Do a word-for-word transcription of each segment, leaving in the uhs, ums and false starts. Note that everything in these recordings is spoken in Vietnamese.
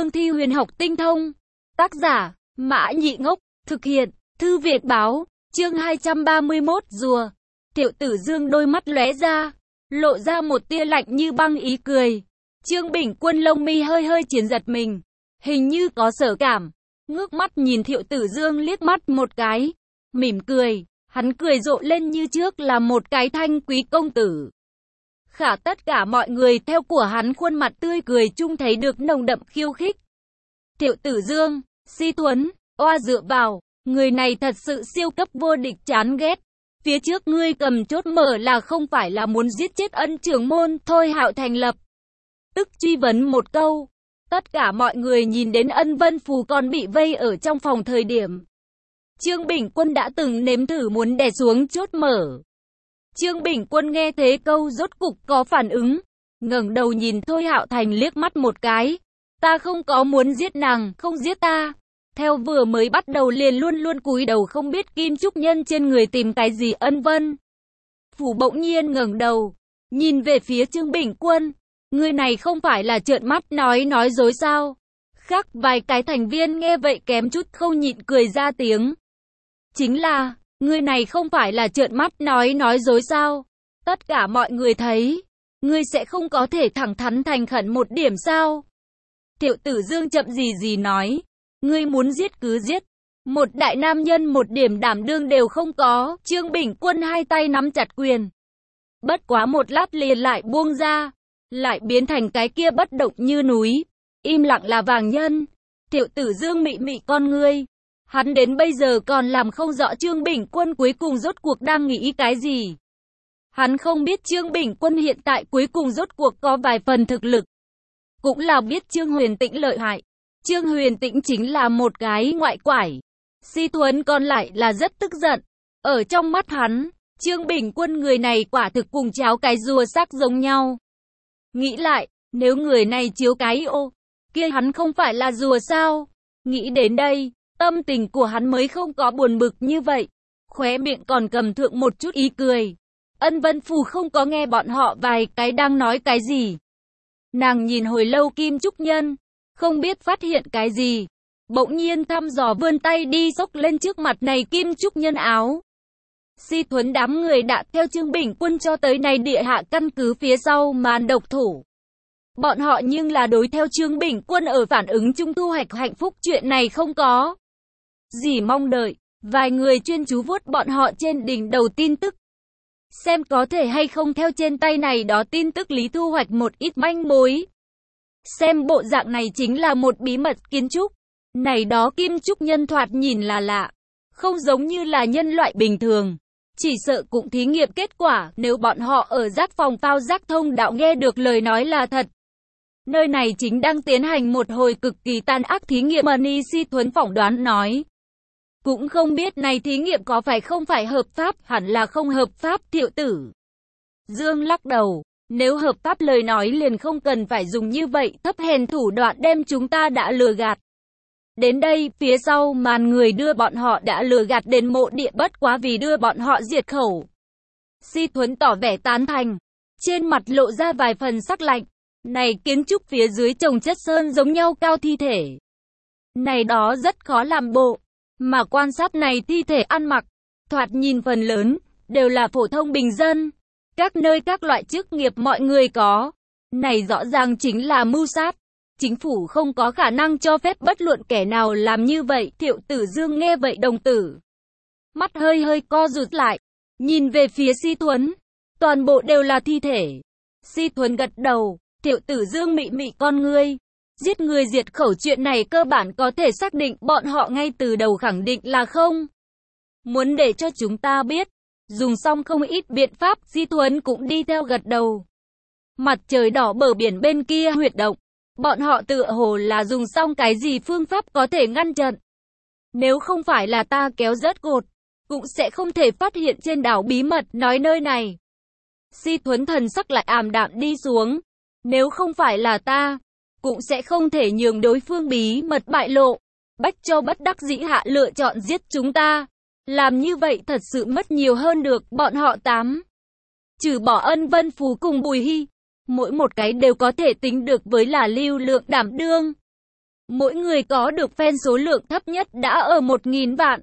Cương thi huyền học tinh thông. Tác giả, Mã Nhị Ngốc, thực hiện, Thư Việt báo, chương hai trăm ba mươi mốt rùa. Thiệu Tử Dương đôi mắt lóe ra, lộ ra một tia lạnh như băng ý cười. Trương Bình Quân lông mi hơi hơi chiến giật mình, hình như có sở cảm, ngước mắt nhìn Thiệu Tử Dương liếc mắt một cái, mỉm cười, hắn cười rộ lên như trước là một cái thanh quý công tử. Khả tất cả mọi người theo của hắn khuôn mặt tươi cười chung thấy được nồng đậm khiêu khích. Thiệu Tử Dương, Si Thuấn, oa dựa vào, người này thật sự siêu cấp vô địch chán ghét. Phía trước ngươi cầm chốt mở là không phải là muốn giết chết ân trưởng môn Thôi Hạo thành lập. Tức truy vấn một câu. Tất cả mọi người nhìn đến Ân Vân Phù còn bị vây ở trong phòng thời điểm. Trương Bình Quân đã từng nếm thử muốn đè xuống chốt mở. Trương Bình Quân nghe thế câu rốt cục có phản ứng, ngẩng đầu nhìn Thôi Hạo Thành liếc mắt một cái. Ta không có muốn giết nàng, không giết ta. Theo vừa mới bắt đầu liền luôn luôn cúi đầu không biết Kim Trúc Nhân trên người tìm cái gì. Ân Vân Phù bỗng nhiên ngẩng đầu, nhìn về phía Trương Bình Quân. Người này không phải là trợn mắt nói nói dối sao? Khác vài cái thành viên nghe vậy kém chút không nhịn cười ra tiếng. Chính là, người này không phải là trợn mắt nói nói dối sao? Tất cả mọi người thấy, ngươi sẽ không có thể thẳng thắn thành khẩn một điểm sao? Thiệu Tử Dương chậm gì gì nói, ngươi muốn giết cứ giết. Một đại nam nhân một điểm đảm đương đều không có. Trương Bình Quân hai tay nắm chặt quyền. Bất quá một lát liền lại buông ra, lại biến thành cái kia bất động như núi, im lặng là vàng nhân. Thiệu Tử Dương mị mị con ngươi. Hắn đến bây giờ còn làm không rõ Trương Bình Quân cuối cùng rốt cuộc đang nghĩ cái gì. Hắn không biết Trương Bình Quân hiện tại cuối cùng rốt cuộc có vài phần thực lực. Cũng là biết Trương Huyền Tĩnh lợi hại. Trương Huyền Tĩnh chính là một cái ngoại quải. Si Thuấn còn lại là rất tức giận. Ở trong mắt hắn, Trương Bình Quân người này quả thực cùng cháo cái rùa xác giống nhau. Nghĩ lại, nếu người này chiếu cái ô, kia hắn không phải là rùa sao? Nghĩ đến đây, tâm tình của hắn mới không có buồn bực như vậy. Khóe miệng còn cầm thượng một chút ý cười. Ân Vân Phù không có nghe bọn họ vài cái đang nói cái gì. Nàng nhìn hồi lâu Kim Trúc Nhân, không biết phát hiện cái gì. Bỗng nhiên thăm dò vươn tay đi xốc lên trước mặt này Kim Trúc Nhân áo. Si Thuấn đám người đã theo Trương Bình Quân cho tới nay địa hạ căn cứ phía sau màn độc thủ. Bọn họ nhưng là đối theo Trương Bình Quân ở phản ứng chung thu hoạch hạnh phúc chuyện này không có gì mong đợi. Vài người chuyên chú vuốt bọn họ trên đỉnh đầu tin tức. Xem có thể hay không theo trên tay này đó tin tức lý thu hoạch một ít manh mối. Xem bộ dạng này chính là một bí mật kiến trúc. Này đó Kim Trúc Nhân thoạt nhìn là lạ. Không giống như là nhân loại bình thường. Chỉ sợ cũng thí nghiệm kết quả nếu bọn họ ở giác phòng phao giác thông đạo nghe được lời nói là thật. Nơi này chính đang tiến hành một hồi cực kỳ tàn ác thí nghiệm. Mani Si Thuấn phỏng đoán nói. Cũng không biết này thí nghiệm có phải không phải hợp pháp, hẳn là không hợp pháp. Thiệu Tử Dương lắc đầu. Nếu hợp pháp lời nói liền không cần phải dùng như vậy thấp hèn thủ đoạn đem chúng ta đã lừa gạt. Đến đây, phía sau màn người đưa bọn họ đã lừa gạt đến mộ địa bất quá vì đưa bọn họ diệt khẩu. Si Thuấn tỏ vẻ tán thành. Trên mặt lộ ra vài phần sắc lạnh. Này kiến trúc phía dưới trồng chất sơn giống nhau cao thi thể. Này đó rất khó làm bộ. Mà quan sát này thi thể ăn mặc, thoạt nhìn phần lớn, đều là phổ thông bình dân. Các nơi các loại chức nghiệp mọi người có. Này rõ ràng chính là mưu sát. Chính phủ không có khả năng cho phép bất luận kẻ nào làm như vậy. Thiệu Tử Dương nghe vậy đồng tử. Mắt hơi hơi co rụt lại. Nhìn về phía Si Thuấn. Toàn bộ đều là thi thể. Si Thuấn gật đầu. Thiệu Tử Dương mị mị con ngươi. Giết người diệt khẩu chuyện này cơ bản có thể xác định bọn họ ngay từ đầu khẳng định là không. Muốn để cho chúng ta biết. Dùng xong không ít biện pháp. Si Thuấn cũng đi theo gật đầu. Mặt trời đỏ bờ biển bên kia huyệt động. Bọn họ tựa hồ là dùng xong cái gì phương pháp có thể ngăn chặn. Nếu không phải là ta kéo rớt cột, cũng sẽ không thể phát hiện trên đảo bí mật nói nơi này. Si Thuấn thần sắc lại ảm đạm đi xuống. Nếu không phải là ta, cũng sẽ không thể nhường đối phương bí mật bại lộ. Bách cho bất đắc dĩ hạ lựa chọn giết chúng ta. Làm như vậy thật sự mất nhiều hơn được bọn họ tám. Trừ bỏ Ân Vân Phú cùng Bùi Hy. Mỗi một cái đều có thể tính được với là lưu lượng đảm đương. Mỗi người có được fan số lượng thấp nhất đã ở một nghìn vạn.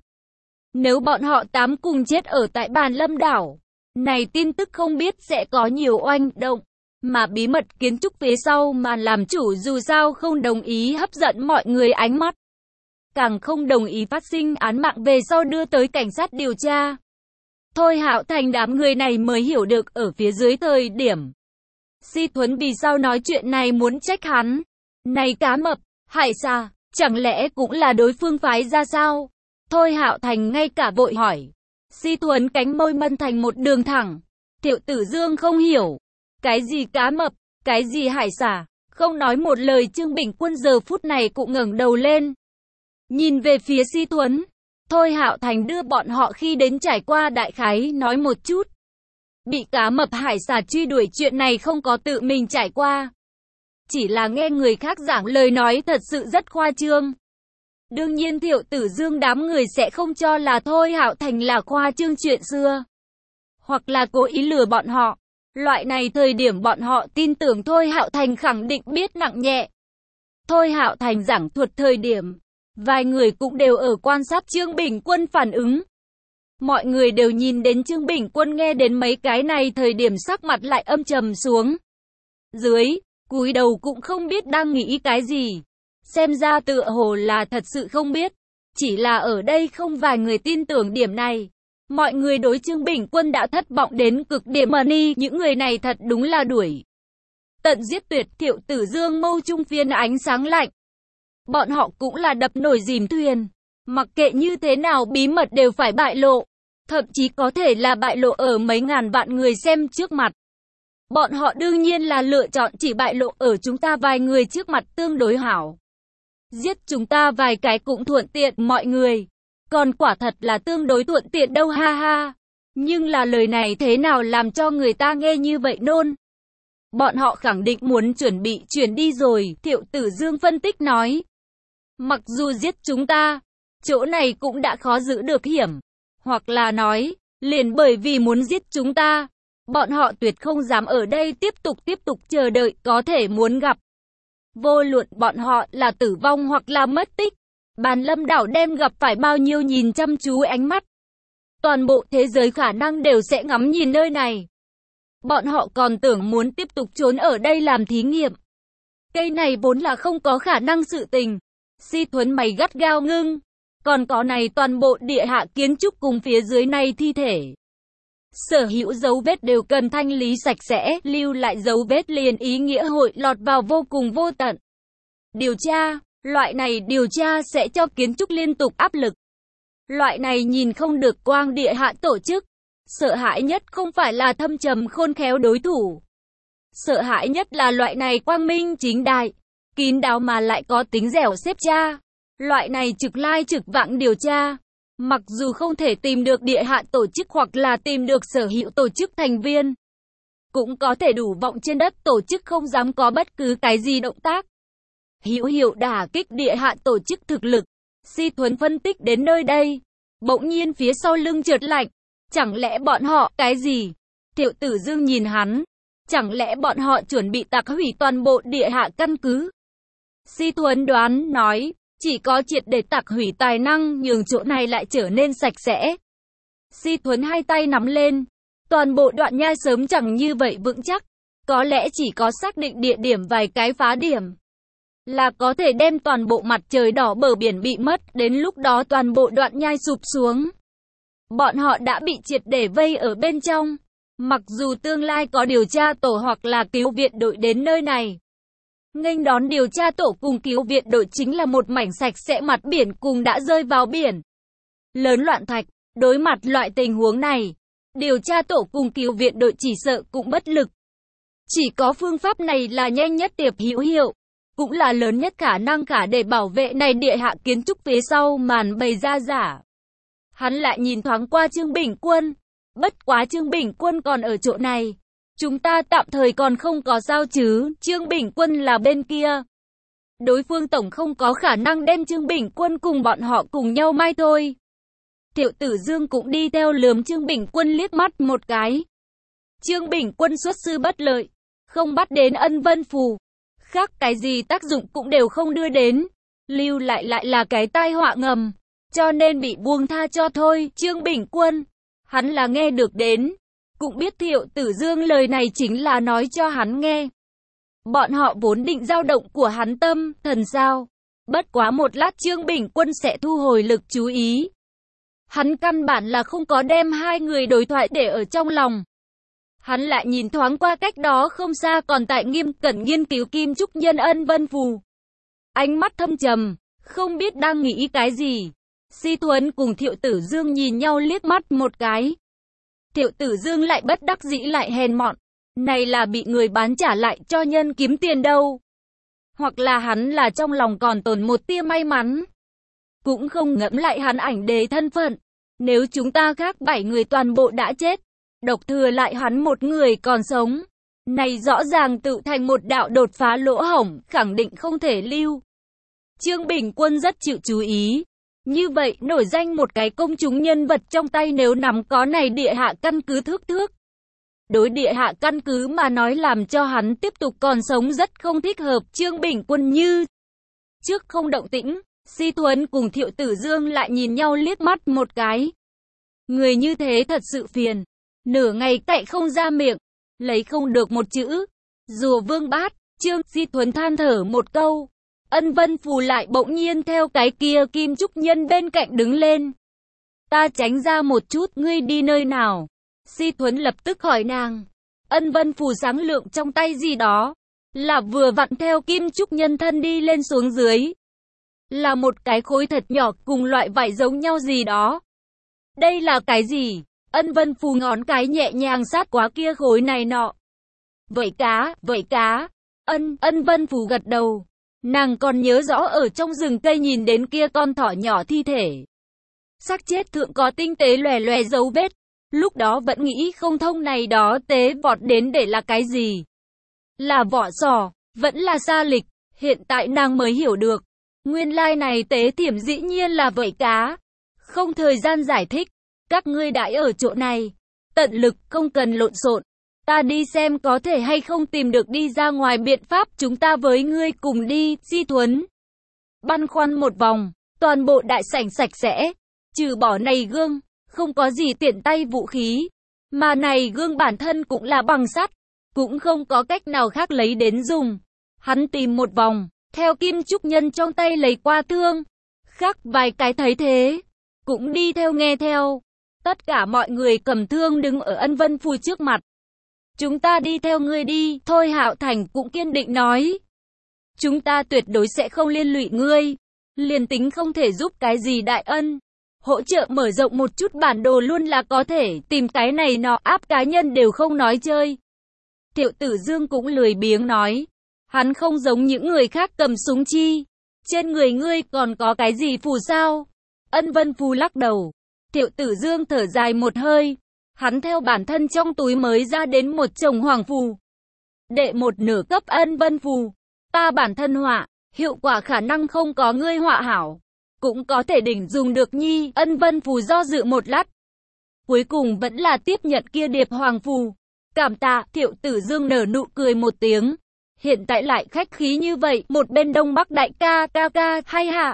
Nếu bọn họ tám cùng chết ở tại Bàn Lâm đảo, này tin tức không biết sẽ có nhiều oanh động. Mà bí mật kiến trúc phía sau màn làm chủ dù sao không đồng ý hấp dẫn mọi người ánh mắt. Càng không đồng ý phát sinh án mạng về sau đưa tới cảnh sát điều tra. Thôi Hạo Thành đám người này mới hiểu được ở phía dưới thời điểm. Si Thuấn vì sao nói chuyện này muốn trách hắn. Này cá mập, hải xà, chẳng lẽ cũng là đối phương phái ra sao? Thôi Hạo Thành ngay cả vội hỏi. Si Thuấn cánh môi mân thành một đường thẳng. Thiệu Tử Dương không hiểu. Cái gì cá mập, cái gì hải xà, không nói một lời. Trương Bình Quân giờ phút này cũng ngẩng đầu lên. Nhìn về phía Si Thuấn. Thôi Hạo Thành đưa bọn họ khi đến trải qua đại khái nói một chút. Bị cá mập hải xà truy đuổi chuyện này không có tự mình trải qua. Chỉ là nghe người khác giảng lời nói thật sự rất khoa trương. Đương nhiên Thiệu Tử Dương đám người sẽ không cho là Thôi Hạo Thành là khoa trương chuyện xưa. Hoặc là cố ý lừa bọn họ. Loại này thời điểm bọn họ tin tưởng Thôi Hạo Thành khẳng định biết nặng nhẹ. Thôi Hạo Thành giảng thuật thời điểm. Vài người cũng đều ở quan sát Trương Bình Quân phản ứng. Mọi người đều nhìn đến Trương Bình Quân nghe đến mấy cái này thời điểm sắc mặt lại âm trầm xuống. Dưới, cúi đầu cũng không biết đang nghĩ cái gì. Xem ra tựa hồ là thật sự không biết. Chỉ là ở đây không vài người tin tưởng điểm này. Mọi người đối Trương Bình Quân đã thất vọng đến cực điểm mà ni. Những người này thật đúng là đuổi tận giết tuyệt. Thiệu Tử Dương mâu trung phiên ánh sáng lạnh. Bọn họ cũng là đập nổi dìm thuyền. Mặc kệ như thế nào bí mật đều phải bại lộ. Thậm chí có thể là bại lộ ở mấy ngàn vạn người xem trước mặt. Bọn họ đương nhiên là lựa chọn chỉ bại lộ ở chúng ta vài người trước mặt tương đối hảo. Giết chúng ta vài cái cũng thuận tiện mọi người. Còn quả thật là tương đối thuận tiện đâu ha ha. Nhưng là lời này thế nào làm cho người ta nghe như vậy nôn. Bọn họ khẳng định muốn chuẩn bị chuyển đi rồi. Thiệu Tử Dương phân tích nói. Mặc dù giết chúng ta, chỗ này cũng đã khó giữ được hiểm. Hoặc là nói, liền bởi vì muốn giết chúng ta, bọn họ tuyệt không dám ở đây tiếp tục tiếp tục chờ đợi có thể muốn gặp. Vô luận bọn họ là tử vong hoặc là mất tích, Bàn Lâm đảo đem gặp phải bao nhiêu nhìn chăm chú ánh mắt. Toàn bộ thế giới khả năng đều sẽ ngắm nhìn nơi này. Bọn họ còn tưởng muốn tiếp tục trốn ở đây làm thí nghiệm. Cây này vốn là không có khả năng sự tình. Si Thuấn mày gắt gao ngưng. Còn có này toàn bộ địa hạ kiến trúc cùng phía dưới này thi thể. Sở hữu dấu vết đều cần thanh lý sạch sẽ, lưu lại dấu vết liền ý nghĩa hội lọt vào vô cùng vô tận. Điều tra, loại này điều tra sẽ cho kiến trúc liên tục áp lực. Loại này nhìn không được quang địa hạ tổ chức. Sợ hãi nhất không phải là thâm trầm khôn khéo đối thủ. Sợ hãi nhất là loại này quang minh chính đại, kín đáo mà lại có tính dẻo xếp tra. Loại này trực lai trực vãng điều tra. Mặc dù không thể tìm được địa hạ tổ chức hoặc là tìm được sở hữu tổ chức thành viên, cũng có thể đủ vọng trên đất tổ chức không dám có bất cứ cái gì động tác. Hữu hiệu đả kích địa hạ tổ chức thực lực. Si Thuấn phân tích đến nơi đây. Bỗng nhiên phía sau lưng trượt lạnh. Chẳng lẽ bọn họ cái gì? Thiệu Tử Dương nhìn hắn. Chẳng lẽ bọn họ chuẩn bị tạc hủy toàn bộ địa hạ căn cứ? Si Thuấn đoán nói. Chỉ có triệt để tạc hủy tài năng nhường chỗ này lại trở nên sạch sẽ. Si Thuấn hai tay nắm lên. Toàn bộ đoạn nhai sớm chẳng như vậy vững chắc. Có lẽ chỉ có xác định địa điểm vài cái phá điểm, là có thể đem toàn bộ mặt trời đỏ bờ biển bị mất. Đến lúc đó toàn bộ đoạn nhai sụp xuống. Bọn họ đã bị triệt để vây ở bên trong. Mặc dù tương lai có điều tra tổ hoặc là cứu viện đội đến nơi này, nghênh đón điều tra tổ cùng cứu viện đội chính là một mảnh sạch sẽ mặt biển cùng đã rơi vào biển lớn loạn thạch. Đối mặt loại tình huống này, điều tra tổ cùng cứu viện đội chỉ sợ cũng bất lực. Chỉ có phương pháp này là nhanh nhất tiệp hữu hiệu, cũng là lớn nhất khả năng cả để bảo vệ này địa hạ kiến trúc phía sau màn bày ra giả. Hắn lại nhìn thoáng qua Trương Bình Quân. Bất quá Trương Bình Quân còn ở chỗ này. Chúng ta tạm thời còn không có sao chứ. Trương Bình Quân là bên kia. Đối phương tổng không có khả năng đem Trương Bình Quân cùng bọn họ cùng nhau mai thôi. Thiệu Tử Dương cũng đi theo lườm Trương Bình Quân liếc mắt một cái. Trương Bình Quân xuất sư bất lợi, không bắt đến ân vân phù, khác cái gì tác dụng cũng đều không đưa đến. lưu lại lại là cái tai họa ngầm, cho nên bị buông tha cho thôi. Trương Bình Quân, hắn là nghe được đến, cũng biết Thiệu Tử Dương lời này chính là nói cho hắn nghe. Bọn họ vốn định dao động của hắn tâm, thần sao. Bất quá một lát Trương Bình Quân sẽ thu hồi lực chú ý. Hắn căn bản là không có đem hai người đối thoại để ở trong lòng. Hắn lại nhìn thoáng qua cách đó không xa còn tại nghiêm cẩn nghiên cứu kim trúc nhân Ân Vân Phù. Ánh mắt thâm trầm, không biết đang nghĩ cái gì. Si Thuấn cùng Thiệu Tử Dương nhìn nhau liếc mắt một cái. Thiệu Tử Dương lại bất đắc dĩ lại hèn mọn. Này là bị người bán trả lại cho nhân kiếm tiền đâu. Hoặc là hắn là trong lòng còn tồn một tia may mắn. Cũng không ngẫm lại hắn ảnh đế thân phận. Nếu chúng ta khác bảy người toàn bộ đã chết, độc thừa lại hắn một người còn sống. Này rõ ràng tự thành một đạo đột phá lỗ hổng, khẳng định không thể lưu. Trương Bình Quân rất chịu chú ý. Như vậy, nổi danh một cái công chúng nhân vật trong tay nếu nắm có này địa hạ căn cứ thước thước. Đối địa hạ căn cứ mà nói làm cho hắn tiếp tục còn sống rất không thích hợp. Trương Bình Quân như trước không động tĩnh, Si Thuấn cùng Thiệu Tử Dương lại nhìn nhau liếc mắt một cái. Người như thế thật sự phiền. Nửa ngày cậy không ra miệng, lấy không được một chữ. Rùa Vương Bát, Trương Si Thuấn than thở một câu. Ân Vân Phù lại bỗng nhiên theo cái kia kim trúc nhân bên cạnh đứng lên. Ta tránh ra một chút, ngươi đi nơi nào? Si Thuấn lập tức hỏi nàng. Ân Vân Phù sáng lượng trong tay gì đó. Là vừa vặn theo kim trúc nhân thân đi lên xuống dưới. Là một cái khối thật nhỏ cùng loại vải giống nhau gì đó. Đây là cái gì? Ân Vân Phù ngón cái nhẹ nhàng sát quá kia khối này nọ. Vậy cá, vậy cá. Ân, Ân Vân Phù gật đầu. Nàng còn nhớ rõ ở trong rừng cây nhìn đến kia con thỏ nhỏ thi thể. Xác chết thượng có tinh tế lòe lòe dấu vết. Lúc đó vẫn nghĩ không thông này đó tế vọt đến để là cái gì. Là vỏ sò, vẫn là sa lịch. Hiện tại nàng mới hiểu được. Nguyên lai này tế thiểm dĩ nhiên là vảy cá. Không thời gian giải thích. Các ngươi đãi ở chỗ này. Tận lực không cần lộn xộn. Ta đi xem có thể hay không tìm được đi ra ngoài biện pháp chúng ta với ngươi cùng đi. Si Thuấn băn khoăn một vòng. Toàn bộ đại sảnh sạch sẽ. Trừ bỏ này gương. Không có gì tiện tay vũ khí. Mà này gương bản thân cũng là bằng sắt. Cũng không có cách nào khác lấy đến dùng. Hắn tìm một vòng. Theo kim trúc nhân trong tay lấy qua thương. Khác vài cái thấy thế. Cũng đi theo nghe theo. Tất cả mọi người cầm thương đứng ở Ân Vân Phù trước mặt. Chúng ta đi theo ngươi đi. Thôi Hạo Thành cũng kiên định nói. Chúng ta tuyệt đối sẽ không liên lụy ngươi. Liền tính không thể giúp cái gì đại ân. Hỗ trợ mở rộng một chút bản đồ luôn là có thể. Tìm cái này nọ áp cá nhân đều không nói chơi. Thiệu Tử Dương cũng lười biếng nói. Hắn không giống những người khác cầm súng chi. Trên người ngươi còn có cái gì phù sao? Ân Vân Phù lắc đầu. Thiệu Tử Dương thở dài một hơi. Hắn theo bản thân trong túi mới ra đến một chồng hoàng phù. Đệ một nửa cấp Ân Vân Phù. Ta bản thân họa, hiệu quả khả năng không có ngươi họa hảo. Cũng có thể đỉnh dùng được nhi. Ân Vân Phù do dự một lát. Cuối cùng vẫn là tiếp nhận kia điệp hoàng phù. Cảm tạ. Thiệu Tử Dương nở nụ cười một tiếng. Hiện tại lại khách khí như vậy. Một bên Đông Bắc đại ca ca ca hay hạ.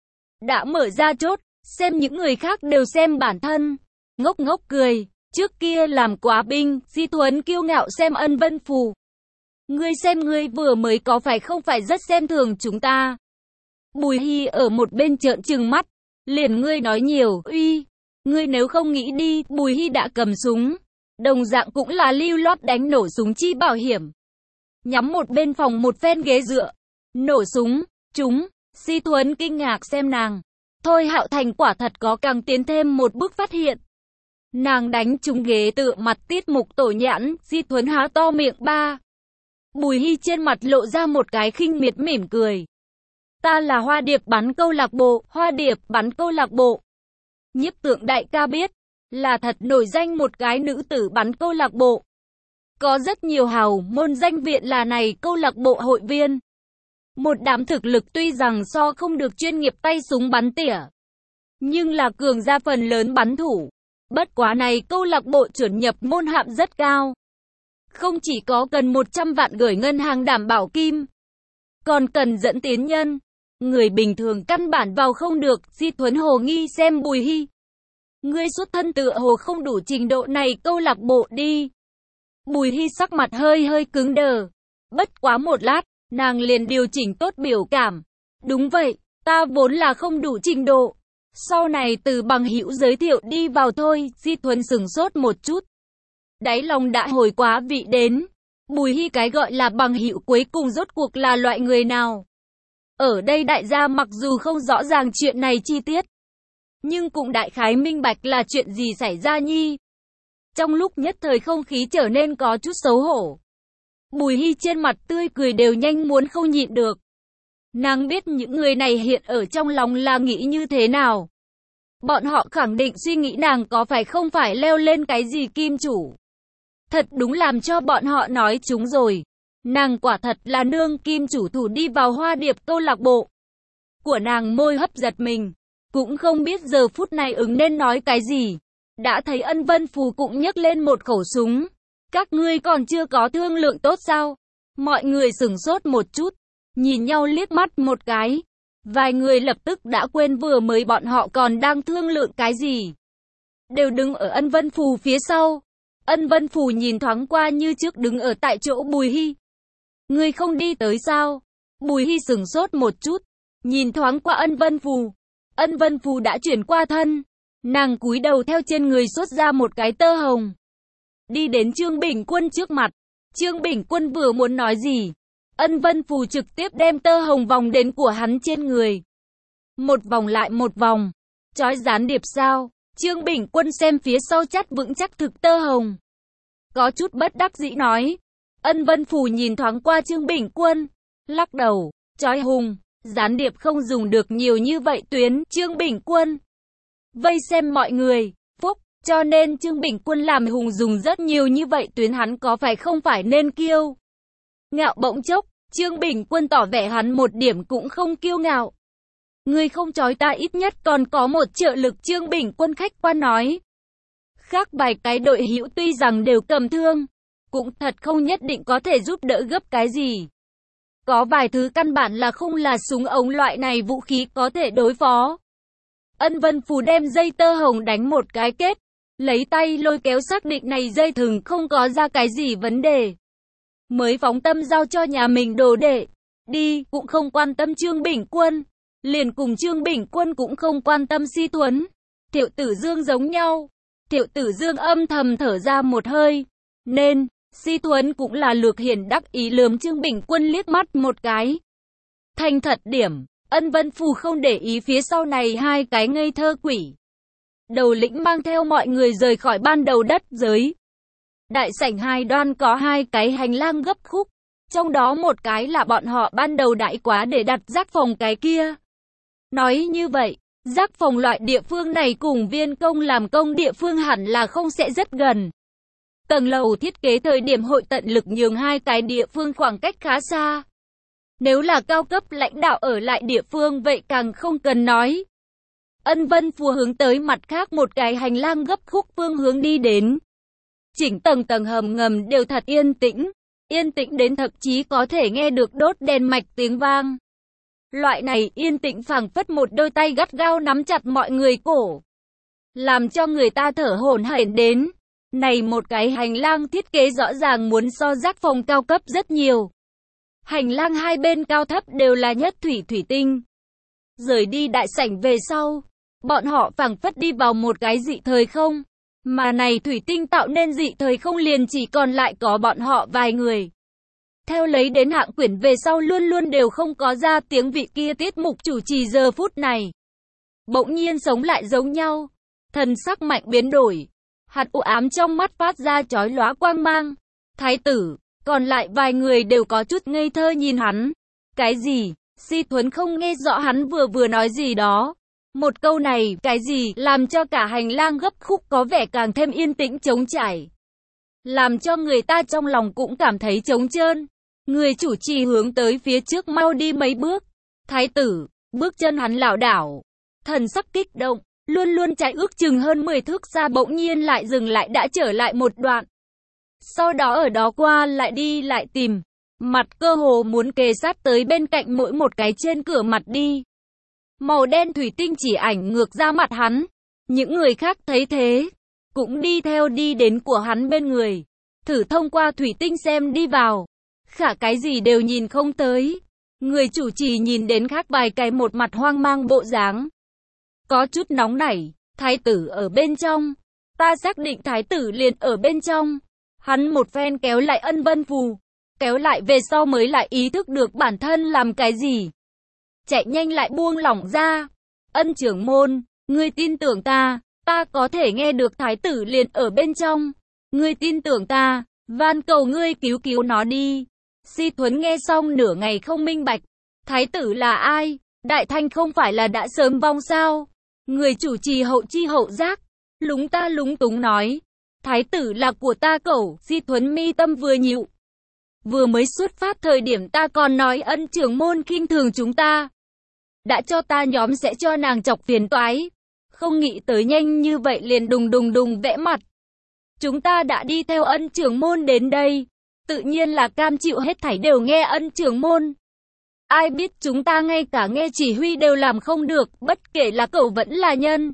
Đã mở ra chốt. Xem những người khác đều xem bản thân. Ngốc ngốc cười. Trước kia làm quá binh. Si Thuấn kiêu ngạo xem Ân Vân Phù. Ngươi xem ngươi vừa mới có phải không phải rất xem thường chúng ta. Bùi Hy ở một bên trợn trừng mắt. Liền ngươi nói nhiều. Uy. Ngươi nếu không nghĩ đi. Bùi Hy đã cầm súng. Đồng dạng cũng là lưu loát đánh nổ súng chi bảo hiểm. Nhắm một bên phòng một phen ghế dựa. Nổ súng. Chúng. Si Thuấn kinh ngạc xem nàng. Thôi Hạo Thành quả thật có càng tiến thêm một bước phát hiện. Nàng đánh trúng ghế tựa mặt tiết mục tổ nhãn. Si Thuấn há to miệng ba. Bùi Hy trên mặt lộ ra một cái khinh miệt mỉm cười. Ta là Hoa Điệp bắn câu lạc bộ. Hoa Điệp bắn câu lạc bộ. Nhiếp Tượng đại ca biết. Là thật nổi danh một cái nữ tử bắn câu lạc bộ. Có rất nhiều hào môn danh viện là này câu lạc bộ hội viên. Một đám thực lực tuy rằng so không được chuyên nghiệp tay súng bắn tỉa. Nhưng là cường gia phần lớn bắn thủ. Bất quá này câu lạc bộ chuẩn nhập môn hạm rất cao. Không chỉ có cần một trăm vạn gửi ngân hàng đảm bảo kim. Còn cần dẫn tiến nhân. Người bình thường căn bản vào không được, Di Thuấn hồ nghi xem Bùi Hy. Ngươi xuất thân tựa hồ không đủ trình độ này câu lạc bộ đi. Bùi Hy sắc mặt hơi hơi cứng đờ. Bất quá một lát, nàng liền điều chỉnh tốt biểu cảm. Đúng vậy, ta vốn là không đủ trình độ. Sau này từ bằng hữu giới thiệu đi vào thôi. Di Thuấn sửng sốt một chút. Đáy lòng đã hồi quá vị đến. Bùi Hy cái gọi là bằng hữu cuối cùng rốt cuộc là loại người nào? Ở đây đại gia mặc dù không rõ ràng chuyện này chi tiết, nhưng cũng đại khái minh bạch là chuyện gì xảy ra nhi. Trong lúc nhất thời không khí trở nên có chút xấu hổ. Bùi Hy trên mặt tươi cười đều nhanh muốn không nhịn được. Nàng biết những người này hiện ở trong lòng là nghĩ như thế nào. Bọn họ khẳng định suy nghĩ nàng có phải không phải leo lên cái gì kim chủ. Thật đúng làm cho bọn họ nói chúng rồi. Nàng quả thật là nương kim chủ thủ đi vào Hoa Điệp câu lạc bộ. Của nàng môi hấp giật mình. Cũng không biết giờ phút này ứng nên nói cái gì. Đã thấy Ân Vân Phù cũng nhấc lên một khẩu súng. Các ngươi còn chưa có thương lượng tốt sao? Mọi người sửng sốt một chút. Nhìn nhau liếc mắt một cái. Vài người lập tức đã quên vừa mới bọn họ còn đang thương lượng cái gì. Đều đứng ở Ân Vân Phù phía sau. Ân Vân Phù nhìn thoáng qua như trước đứng ở tại chỗ Bùi Hy. Ngươi không đi tới sao? Bùi Hy sửng sốt một chút. Nhìn thoáng qua Ân Vân Phù. Ân Vân Phù đã chuyển qua thân. Nàng cúi đầu theo trên người xuất ra một cái tơ hồng. Đi đến Trương Bình Quân trước mặt. Trương Bình Quân vừa muốn nói gì. Ân Vân Phù trực tiếp đem tơ hồng vòng đến của hắn trên người. Một vòng lại một vòng. Chói gián điệp sao? Trương Bình Quân xem phía sau chắt vững chắc thực tơ hồng. Có chút bất đắc dĩ nói. Ân Vân Phù nhìn thoáng qua Trương Bình Quân. Lắc đầu. Chói hùng. Gián điệp không dùng được nhiều như vậy tuyến. Trương Bình Quân. Vây xem mọi người. Phúc. Cho nên Trương Bình Quân làm hùng dùng rất nhiều như vậy tuyến hắn có phải không phải nên kiêu ngạo. Bỗng chốc. Trương Bình Quân tỏ vẻ hắn một điểm cũng không kiêu ngạo. Ngươi không chói ta ít nhất còn có một trợ lực. Trương Bình Quân khách quan nói. Khác vài cái đội hữu tuy rằng đều cầm thương, cũng thật không nhất định có thể giúp đỡ gấp cái gì. Có vài thứ căn bản là không là súng ống loại này vũ khí có thể đối phó. Ân Vân Phù đem dây tơ hồng đánh một cái kết, lấy tay lôi kéo xác định này dây thừng không có ra cái gì vấn đề. Mới phóng tâm giao cho nhà mình đồ đệ. Đi, cũng không quan tâm Trương Bình Quân. Liền cùng Trương Bình Quân cũng không quan tâm Si Thuấn. Thiệu Tử Dương giống nhau. Thiệu Tử Dương âm thầm thở ra một hơi. Nên, Si Thuấn cũng là lược hiển đắc ý lườm Trương Bình Quân liếc mắt một cái. Thành thật điểm, Ân Vân Phù không để ý phía sau này hai cái ngây thơ quỷ. Đầu lĩnh mang theo mọi người rời khỏi ban đầu đất giới. Đại sảnh hai đoan có hai cái hành lang gấp khúc. Trong đó một cái là bọn họ ban đầu đại quá để đặt giác phòng cái kia. Nói như vậy, giác phòng loại địa phương này cùng viên công làm công địa phương hẳn là không sẽ rất gần. Tầng lầu thiết kế thời điểm hội tận lực nhường hai cái địa phương khoảng cách khá xa. Nếu là cao cấp lãnh đạo ở lại địa phương vậy càng không cần nói. Ân Vân Phù hướng tới mặt khác một cái hành lang gấp khúc phương hướng đi đến. Chỉnh tầng tầng hầm ngầm đều thật yên tĩnh. Yên tĩnh đến thậm chí có thể nghe được đốt đèn mạch tiếng vang. Loại này yên tĩnh phảng phất một đôi tay gắt gao nắm chặt mọi người cổ. Làm cho người ta thở hổn hển đến. Này một cái hành lang thiết kế rõ ràng muốn so giác phòng cao cấp rất nhiều. Hành lang hai bên cao thấp đều là nhất thủy thủy tinh. Rời đi đại sảnh về sau, bọn họ phảng phất đi vào một cái dị thời không. Mà này thủy tinh tạo nên dị thời không liền chỉ còn lại có bọn họ vài người. Theo lấy đến hạng quyển về sau luôn luôn đều không có ra tiếng vị kia tiết mục chủ trì giờ phút này. Bỗng nhiên sống lại giống nhau. Thần sắc mạnh biến đổi. Hạt u ám trong mắt phát ra chói lóa quang mang. Thái tử, còn lại vài người đều có chút ngây thơ nhìn hắn. Cái gì? Si Thuấn không nghe rõ hắn vừa vừa nói gì đó. Một câu này, cái gì, làm cho cả hành lang gấp khúc có vẻ càng thêm yên tĩnh trống trải. Làm cho người ta trong lòng cũng cảm thấy trống trơn. Người chủ trì hướng tới phía trước mau đi mấy bước. Thái tử, bước chân hắn lảo đảo. Thần sắc kích động, luôn luôn chạy ước chừng hơn mười thước xa bỗng nhiên lại dừng lại đã trở lại một đoạn. Sau đó ở đó qua lại đi lại tìm. mặt cơ hồ muốn kề sát tới bên cạnh mỗi một cái trên cửa mặt đi. Màu đen thủy tinh chỉ ảnh ngược ra mặt hắn. Những người khác thấy thế, cũng đi theo đi đến của hắn bên người, thử thông qua thủy tinh xem đi vào. Khả cái gì đều nhìn không tới. Người chủ trì nhìn đến khác vài cái một mặt hoang mang bộ dáng. Có chút nóng nảy, thái tử ở bên trong. Ta xác định thái tử liền ở bên trong. Hắn một phen kéo lại Ân Vân Phù. Kéo lại về sau mới lại ý thức được bản thân làm cái gì. Chạy nhanh lại buông lỏng ra. Ân trưởng môn, ngươi tin tưởng ta, ta có thể nghe được thái tử liền ở bên trong. Ngươi tin tưởng ta, van cầu ngươi cứu cứu nó đi. Si Thuấn nghe xong nửa ngày không minh bạch. Thái tử là ai? Đại Thanh không phải là đã sớm vong sao? Người chủ trì hậu chi hậu giác. Lúng ta lúng túng nói. Thái tử là của ta cẩu. Si Thuấn mi tâm vừa nhịu. Vừa mới xuất phát thời điểm ta còn nói Ân trưởng môn khinh thường chúng ta. Đã cho ta nhóm sẽ cho nàng chọc phiền toái. Không nghĩ tới nhanh như vậy liền đùng đùng đùng vẽ mặt. Chúng ta đã đi theo Ân trưởng môn đến đây. Tự nhiên là cam chịu hết thảy đều nghe Ân trưởng môn. Ai biết chúng ta ngay cả nghe chỉ huy đều làm không được, bất kể là cậu vẫn là nhân.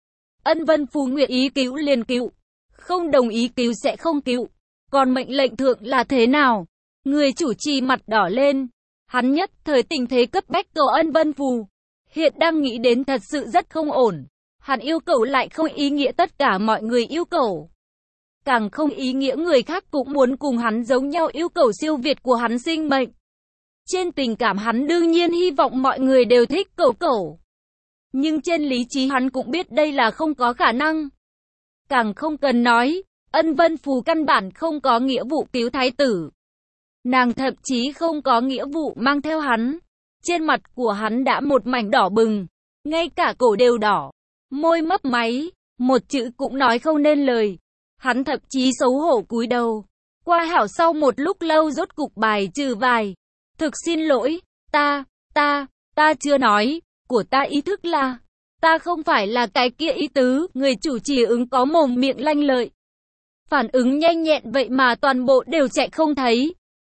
Ân Vân Phù nguyện ý cứu liền cứu. Không đồng ý cứu sẽ không cứu. Còn mệnh lệnh thượng là thế nào? Người chủ trì mặt đỏ lên. Hắn nhất thời tình thế cấp bách cầu Ân Vân Phù. Hiện đang nghĩ đến thật sự rất không ổn. Hắn yêu cầu lại không ý nghĩa tất cả mọi người yêu cầu. Càng không ý nghĩa người khác cũng muốn cùng hắn giống nhau yêu cầu siêu việt của hắn sinh mệnh. Trên tình cảm hắn đương nhiên hy vọng mọi người đều thích cẩu cẩu. Nhưng trên lý trí hắn cũng biết đây là không có khả năng. Càng không cần nói, Ân Vân Phù căn bản không có nghĩa vụ cứu thái tử. Nàng thậm chí không có nghĩa vụ mang theo hắn. Trên mặt của hắn đã một mảnh đỏ bừng, ngay cả cổ đều đỏ, môi mấp máy, một chữ cũng nói không nên lời. Hắn thậm chí xấu hổ cúi đầu. Qua hảo sau một lúc lâu rốt cục bài trừ vài. Thực xin lỗi, ta, ta, ta chưa nói, của ta ý thức là, ta không phải là cái kia ý tứ, người chủ trì ứng có mồm miệng lanh lợi. Phản ứng nhanh nhẹn vậy mà toàn bộ đều chạy không thấy.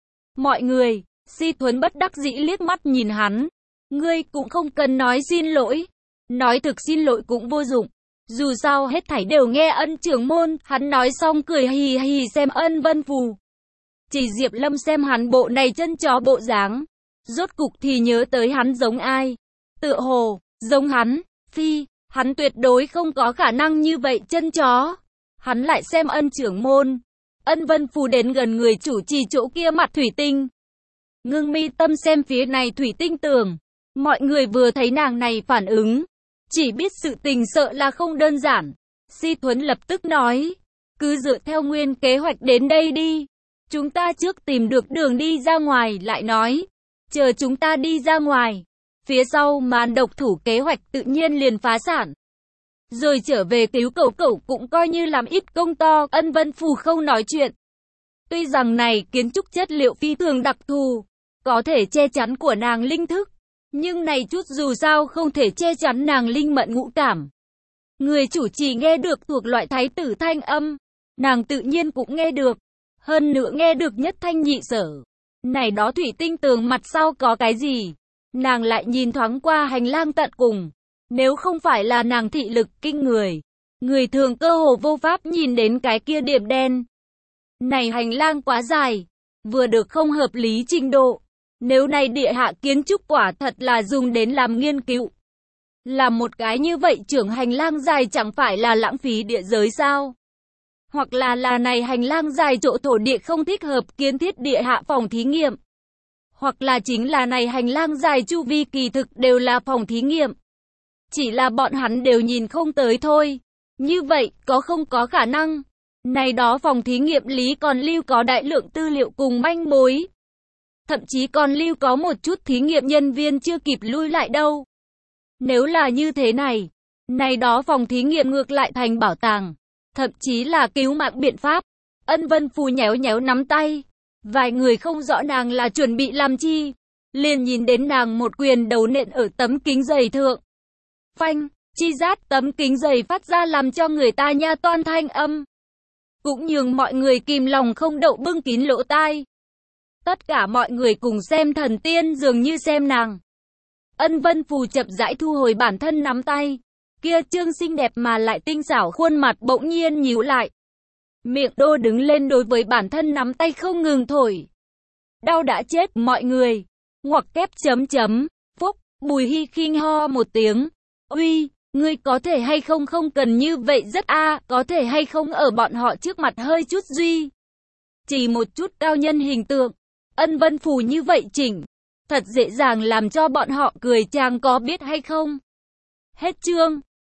Mọi người, Si Thuấn bất đắc dĩ liếc mắt nhìn hắn. Ngươi cũng không cần nói xin lỗi. Nói thực xin lỗi cũng vô dụng. Dù sao hết thảy đều nghe Ân trưởng môn. Hắn nói xong cười hì hì xem Ân Vân Phù. Chỉ Diệp Lâm xem hắn bộ này chân chó bộ dáng. Rốt cục thì nhớ tới hắn giống ai. Tựa hồ, giống hắn. Phi, hắn tuyệt đối không có khả năng như vậy chân chó. Hắn lại xem Ân trưởng môn. Ân Vân Phù đến gần người chủ trì chỗ kia mặt thủy tinh. Ngưng mi tâm xem phía này thủy tinh tường. Mọi người vừa thấy nàng này phản ứng. Chỉ biết sự tình sợ là không đơn giản. Si Thuấn lập tức nói. Cứ dựa theo nguyên kế hoạch đến đây đi. Chúng ta trước tìm được đường đi ra ngoài lại nói. Chờ chúng ta đi ra ngoài. Phía sau màn độc thủ kế hoạch tự nhiên liền phá sản. Rồi trở về cứu cẩu cẩu cũng coi như làm ít công to. Ân Vân Phù không nói chuyện. Tuy rằng này kiến trúc chất liệu phi thường đặc thù. Có thể che chắn của nàng linh thức. Nhưng này chút dù sao không thể che chắn nàng linh mẫn ngũ cảm. Người chủ trì nghe được thuộc loại thái tử thanh âm. Nàng tự nhiên cũng nghe được. Hơn nữa nghe được nhất thanh nhị sở. Này đó thủy tinh tường mặt sau có cái gì? Nàng lại nhìn thoáng qua hành lang tận cùng. Nếu không phải là nàng thị lực kinh người. Người thường cơ hồ vô pháp nhìn đến cái kia điểm đen. Này hành lang quá dài. Vừa được không hợp lý trình độ. Nếu này địa hạ kiến trúc quả thật là dùng đến làm nghiên cứu. Làm một cái như vậy trưởng hành lang dài chẳng phải là lãng phí địa giới sao? Hoặc là là này hành lang dài chỗ thổ địa không thích hợp kiến thiết địa hạ phòng thí nghiệm. Hoặc là chính là này hành lang dài chu vi kỳ thực đều là phòng thí nghiệm. Chỉ là bọn hắn đều nhìn không tới thôi. Như vậy có không có khả năng. Này đó phòng thí nghiệm lý còn lưu có đại lượng tư liệu cùng manh mối. Thậm chí còn lưu có một chút thí nghiệm nhân viên chưa kịp lui lại đâu. Nếu là như thế này, này đó phòng thí nghiệm ngược lại thành bảo tàng. Thậm chí là cứu mạng biện pháp. Ân Vân Phù nhéo nhéo nắm tay. Vài người không rõ nàng là chuẩn bị làm chi. Liền nhìn đến nàng một quyền đầu nện ở tấm kính dày thượng. Phanh, chi rát tấm kính dày phát ra làm cho người ta nha toan thanh âm. Cũng nhường mọi người kìm lòng không đậu bưng kín lỗ tai. Tất cả mọi người cùng xem thần tiên dường như xem nàng. Ân Vân Phù chậm rãi thu hồi bản thân nắm tay. Kia trương xinh đẹp mà lại tinh xảo khuôn mặt bỗng nhiên nhíu lại. Miệng đô đứng lên đối với bản thân nắm tay không ngừng thổi. Đau đã chết mọi người. Ngoặc kép chấm chấm. Phúc, Bùi Hy khinh ho một tiếng. Uy, ngươi có thể hay không không cần như vậy rất a, à, có thể hay không ở bọn họ trước mặt hơi chút duy. Chỉ một chút cao nhân hình tượng. Ân Vân Phù như vậy chỉnh. Thật dễ dàng làm cho bọn họ cười chàng có biết hay không. Hết chương.